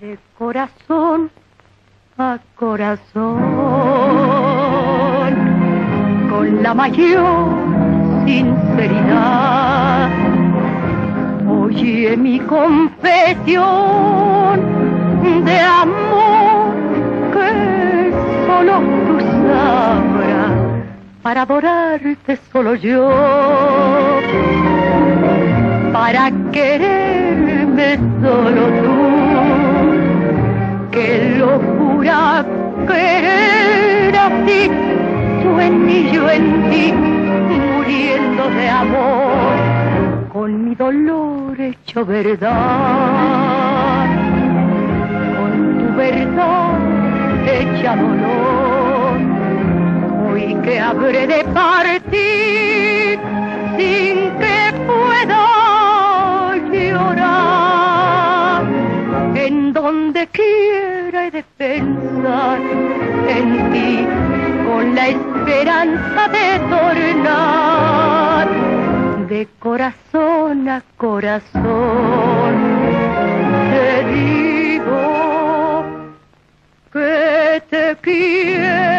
De corazón a corazón, con la mayor sinceridad, oye mi confesión de amor que solo tú sabrás, para adorarte solo yo, para quererme solo tú. Qué locura querer así, tú en mí, yo en ti, muriendo de amor, con mi dolor hecho verdad, con tu verdad hecha dolor. Hoy que habré de partir sin que pueda llorar, en donde quiera he de pensar en ti, con la esperanza de tornar de corazón a corazón. Te digo que te quiero.